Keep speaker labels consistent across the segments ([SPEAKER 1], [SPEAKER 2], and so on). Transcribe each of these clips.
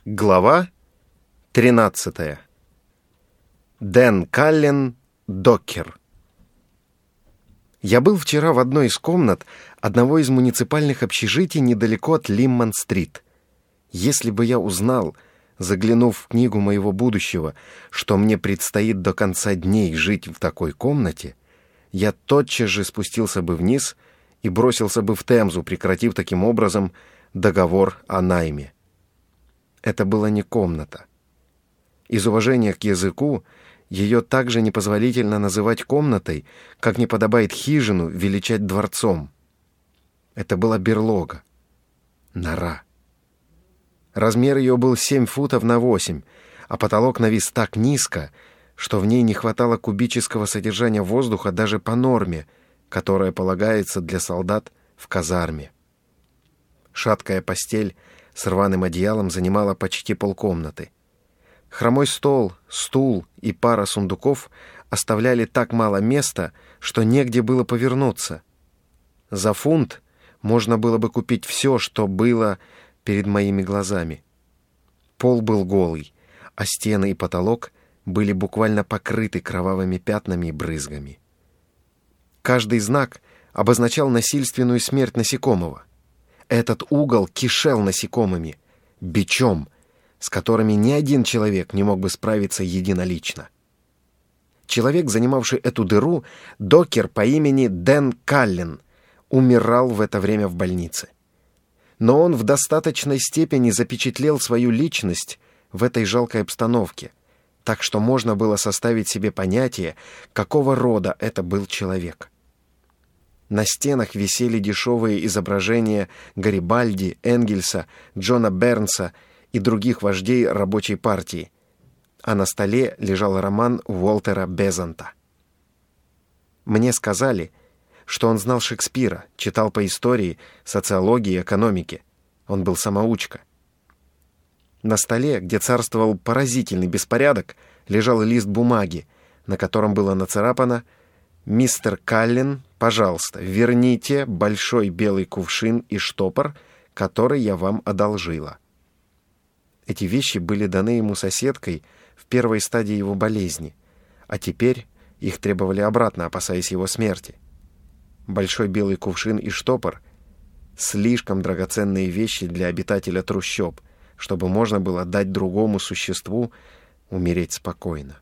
[SPEAKER 1] Глава 13. Дэн Каллен, докер. Я был вчера в одной из комнат одного из муниципальных общежитий недалеко от Лимман-стрит. Если бы я узнал, заглянув в книгу моего будущего, что мне предстоит до конца дней жить в такой комнате, я тотчас же спустился бы вниз и бросился бы в Темзу, прекратив таким образом договор о найме. Это была не комната. Из уважения к языку ее также непозволительно называть комнатой, как не подобает хижину величать дворцом. Это была берлога, нора. Размер ее был 7 футов на 8, а потолок навис так низко, что в ней не хватало кубического содержания воздуха даже по норме, которая полагается для солдат в казарме. Шаткая постель с рваным одеялом занимала почти полкомнаты. Хромой стол, стул и пара сундуков оставляли так мало места, что негде было повернуться. За фунт можно было бы купить все, что было перед моими глазами. Пол был голый, а стены и потолок были буквально покрыты кровавыми пятнами и брызгами. Каждый знак обозначал насильственную смерть насекомого. Этот угол кишел насекомыми, бичом, с которыми ни один человек не мог бы справиться единолично. Человек, занимавший эту дыру, докер по имени Дэн Каллен, умирал в это время в больнице. Но он в достаточной степени запечатлел свою личность в этой жалкой обстановке, так что можно было составить себе понятие, какого рода это был человек. На стенах висели дешевые изображения Гарибальди, Энгельса, Джона Бернса и других вождей рабочей партии, а на столе лежал роман Уолтера Безанта. Мне сказали, что он знал Шекспира, читал по истории, социологии и экономике. Он был самоучка. На столе, где царствовал поразительный беспорядок, лежал лист бумаги, на котором было нацарапано: «Мистер Каллен, пожалуйста, верните большой белый кувшин и штопор, который я вам одолжила». Эти вещи были даны ему соседкой в первой стадии его болезни, а теперь их требовали обратно, опасаясь его смерти. Большой белый кувшин и штопор — слишком драгоценные вещи для обитателя трущоб, чтобы можно было дать другому существу умереть спокойно.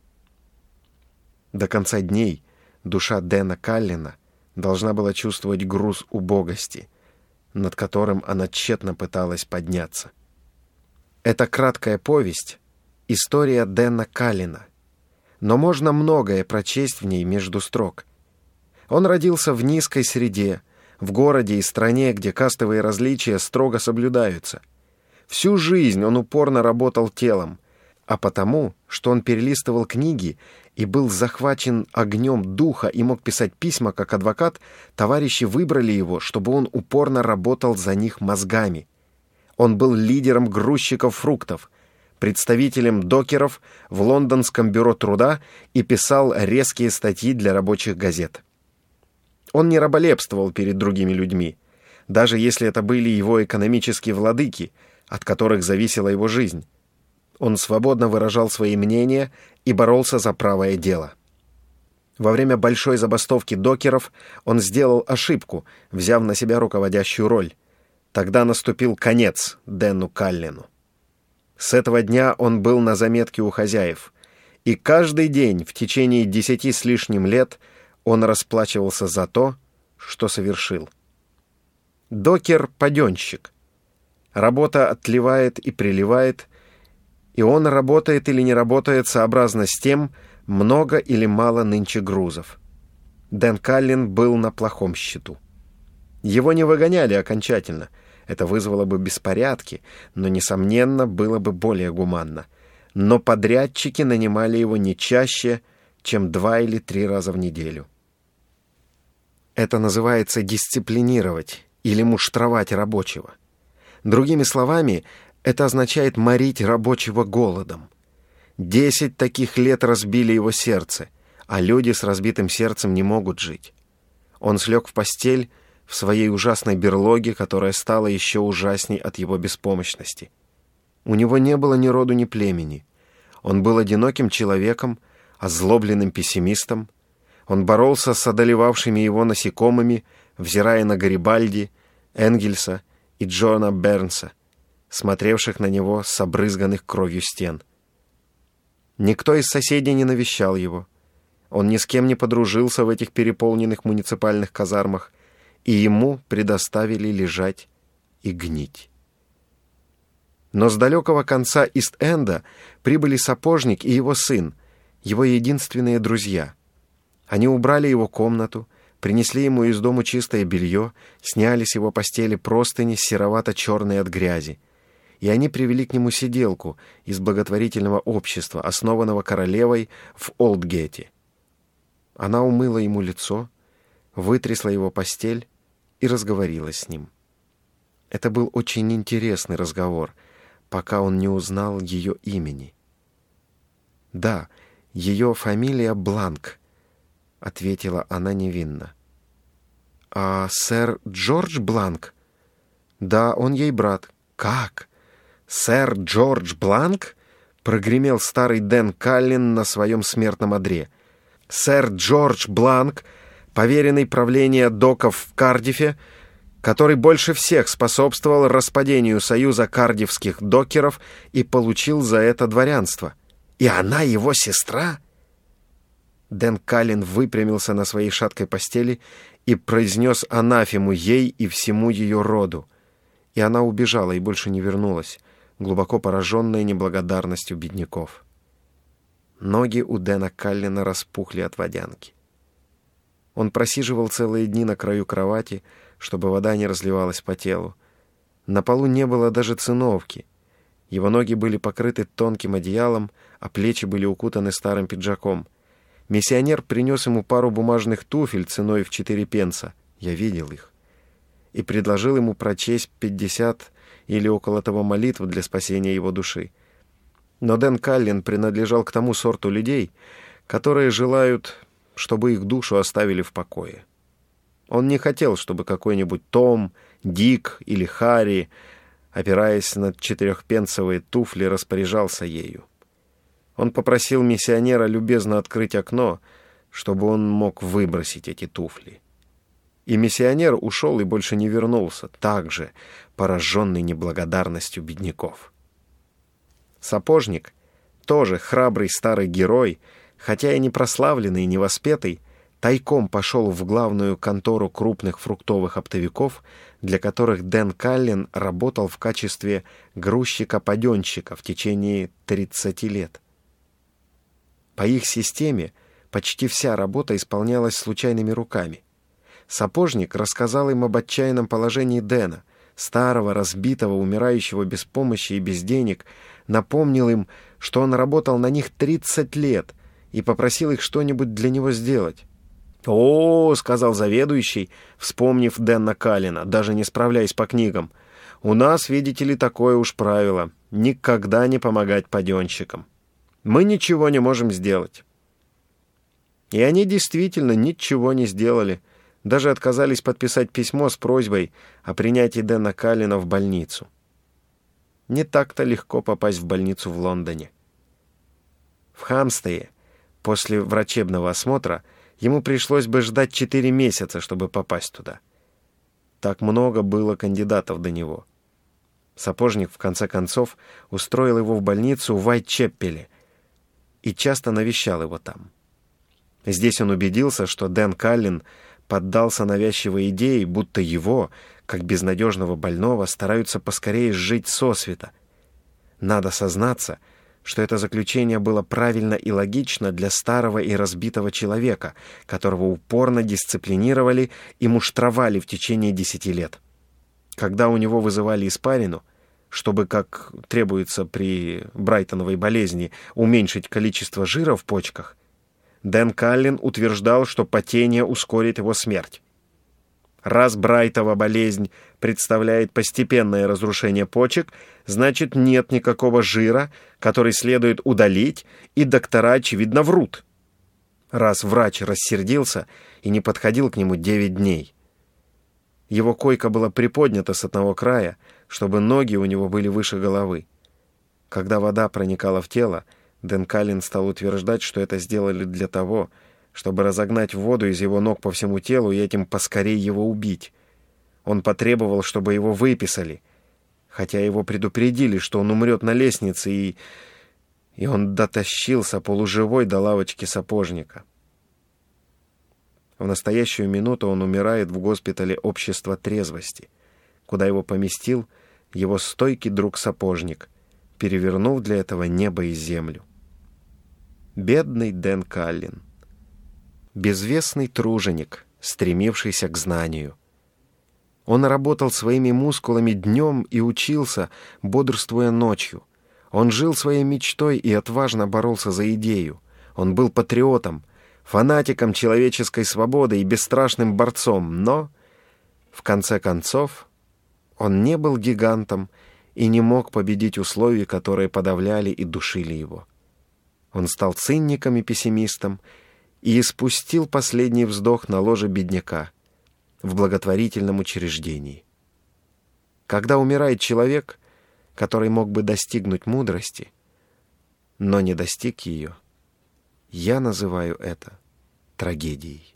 [SPEAKER 1] До конца дней душа Дэна Каллена должна была чувствовать груз убогости, над которым она тщетно пыталась подняться. Это краткая повесть — история Дэна Каллена, но можно многое прочесть в ней между строк. Он родился в низкой среде, в городе и стране, где кастовые различия строго соблюдаются. Всю жизнь он упорно работал телом, а потому, что он перелистывал книги и был захвачен огнем духа и мог писать письма как адвокат, товарищи выбрали его, чтобы он упорно работал за них мозгами. Он был лидером грузчиков фруктов, представителем докеров в Лондонском бюро труда и писал резкие статьи для рабочих газет. Он не раболепствовал перед другими людьми, даже если это были его экономические владыки, от которых зависела его жизнь. Он свободно выражал свои мнения и боролся за правое дело. Во время большой забастовки докеров он сделал ошибку, взяв на себя руководящую роль. Тогда наступил конец Дэну Каллену. С этого дня он был на заметке у хозяев, и каждый день в течение 10 с лишним лет он расплачивался за то, что совершил. Докер — паденщик. Работа отливает и приливает, и он работает или не работает сообразно с тем, много или мало нынче грузов. Дэн Каллен был на плохом счету. Его не выгоняли окончательно. Это вызвало бы беспорядки, но, несомненно, было бы более гуманно. Но подрядчики нанимали его не чаще, чем 2 или 3 раза в неделю. Это называется дисциплинировать или муштровать рабочего. Другими словами, это означает морить рабочего голодом. 10 таких лет разбили его сердце, а люди с разбитым сердцем не могут жить. Он слег в постель в своей ужасной берлоге, которая стала еще ужасней от его беспомощности. У него не было ни роду, ни племени. Он был одиноким человеком, озлобленным пессимистом. Он боролся с одолевавшими его насекомыми, взирая на Гарибальди, Энгельса и Джона Бернса, смотревших на него с обрызганных кровью стен. Никто из соседей не навещал его. Он ни с кем не подружился в этих переполненных муниципальных казармах, и ему предоставили лежать и гнить. Но с далекого конца Ист-Энда прибыли сапожник и его сын, его единственные друзья. Они убрали его комнату, принесли ему из дому чистое белье, сняли с его постели простыни серовато-черные от грязи, и они привели к нему сиделку из благотворительного общества, основанного королевой в Олдгете. Она умыла ему лицо, вытрясла его постель и разговорила с ним. Это был очень интересный разговор, пока он не узнал ее имени. «Да, ее фамилия Бланк», — ответила она невинно. «А сэр Джордж Бланк?» «Да, он ей брат». «Как? Сэр Джордж Бланк?» — прогремел старый Дэн Каллен на своем смертном одре. «Сэр Джордж Бланк, поверенный правления доков в Кардифе, который больше всех способствовал распадению союза кардифских докеров и получил за это дворянство. И она его сестра?» Дэн Каллен выпрямился на своей шаткой постели и произнес анафему ей и всему ее роду. И она убежала и больше не вернулась, глубоко пораженная неблагодарностью бедняков. Ноги у Дэна Каллена распухли от водянки. Он просиживал целые дни на краю кровати, чтобы вода не разливалась по телу. На полу не было даже циновки. Его ноги были покрыты тонким одеялом, а плечи были укутаны старым пиджаком. Миссионер принес ему пару бумажных туфель ценой в 4 пенса, я видел их, и предложил ему прочесть 50 или около того молитв для спасения его души. Но Дэн Каллен принадлежал к тому сорту людей, которые желают, чтобы их душу оставили в покое. Он не хотел, чтобы какой-нибудь Том, Дик или Харри, опираясь на 4-пенсовые туфли, распоряжался ею. Он попросил миссионера любезно открыть окно, чтобы он мог выбросить эти туфли. И миссионер ушел и больше не вернулся, также пораженный неблагодарностью бедняков. Сапожник, тоже храбрый старый герой, хотя и не прославленный и не воспетый, тайком пошел в главную контору крупных фруктовых оптовиков, для которых Дэн Каллен работал в качестве грузчика-паденщика в течение 30 лет. По их системе почти вся работа исполнялась случайными руками. Сапожник рассказал им об отчаянном положении Дэна, старого, разбитого, умирающего без помощи и без денег, напомнил им, что он работал на них 30 лет и попросил их что-нибудь для него сделать. «О, — сказал заведующий, вспомнив Дэна Каллена, даже не справляясь по книгам, — у нас, видите ли, такое уж правило — никогда не помогать паденщикам. Мы ничего не можем сделать». И они действительно ничего не сделали, даже отказались подписать письмо с просьбой о принятии Дэна Каллена в больницу. Не так-то легко попасть в больницу в Лондоне. В Хамстее после врачебного осмотра ему пришлось бы ждать 4 месяца, чтобы попасть туда. Так много было кандидатов до него. Сапожник, в конце концов, устроил его в больницу в Уайтчепеле и часто навещал его там. Здесь он убедился, что Дэн Каллен поддался навязчивой идее, будто его, как безнадежного больного, стараются поскорее сжить сосвета. Надо сознаться, что это заключение было правильно и логично для старого и разбитого человека, которого упорно дисциплинировали и муштровали в течение 10 лет. Когда у него вызывали испарину, чтобы, как требуется при Брайтоновой болезни, уменьшить количество жира в почках, Дэн Каллен утверждал, что потение ускорит его смерть. Раз Брайтова болезнь представляет постепенное разрушение почек, значит, нет никакого жира, который следует удалить, и доктора, очевидно, врут. Раз врач рассердился и не подходил к нему 9 дней. Его койка была приподнята с одного края, чтобы ноги у него были выше головы. Когда вода проникала в тело, Дэн Каллен стал утверждать, что это сделали для того, чтобы разогнать воду из его ног по всему телу и этим поскорее его убить. Он потребовал, чтобы его выписали, хотя его предупредили, что он умрет на лестнице, и он дотащился полуживой до лавочки сапожника. В настоящую минуту он умирает в госпитале общества трезвости, куда его поместил его стойкий друг-сапожник, перевернув для этого небо и землю. Бедный Дэн Каллен. Безвестный труженик, стремившийся к знанию. Он работал своими мускулами днем и учился, бодрствуя ночью. Он жил своей мечтой и отважно боролся за идею. Он был патриотом, фанатиком человеческой свободы и бесстрашным борцом, но, в конце концов, он не был гигантом и не мог победить условия, которые подавляли и душили его. Он стал циником и пессимистом и испустил последний вздох на ложе бедняка в благотворительном учреждении. Когда умирает человек, который мог бы достигнуть мудрости, но не достиг ее, я называю это трагедией.